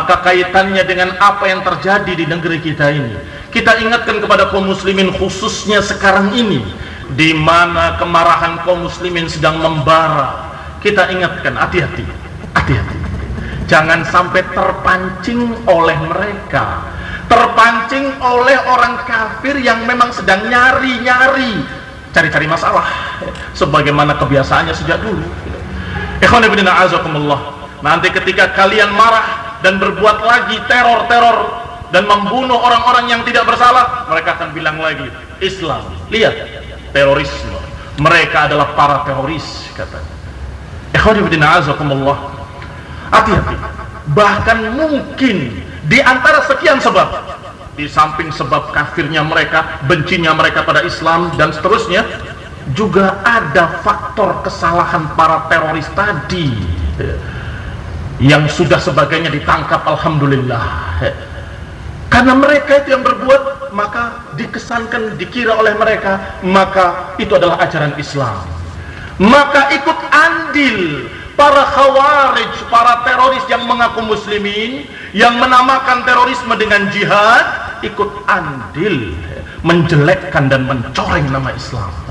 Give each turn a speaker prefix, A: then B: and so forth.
A: maka kaitannya dengan apa yang terjadi di negeri kita ini. Kita ingatkan kepada kaum muslimin khususnya sekarang ini, di mana kemarahan kaum muslimin sedang membara. Kita ingatkan, hati-hati, hati-hati. Jangan sampai terpancing oleh mereka, terpancing oleh orang kafir yang memang sedang nyari-nyari, cari-cari masalah, sebagaimana kebiasaannya sejak dulu. Ikhwan fillah a'azakumullah. Nanti ketika kalian marah dan berbuat lagi teror-teror dan membunuh orang-orang yang tidak bersalah, mereka akan bilang lagi, Islam, lihat, terorisme, mereka adalah para teroris, katanya. Ikhwan fillah a'azakumullah. Hati-hati. Bahkan mungkin di antara sekian sebab, di samping sebab kafirnya mereka, bencinya mereka pada Islam dan seterusnya, juga ada faktor kesalahan para teroris tadi yang sudah sebagainya ditangkap, alhamdulillah. Karena mereka itu yang berbuat, maka dikesankan, dikira oleh mereka, maka itu adalah ajaran Islam. Maka ikut andil para khawarij, para teroris yang mengaku muslimin, yang menamakan terorisme dengan jihad, ikut andil menjelekkan dan mencoreng nama Islam.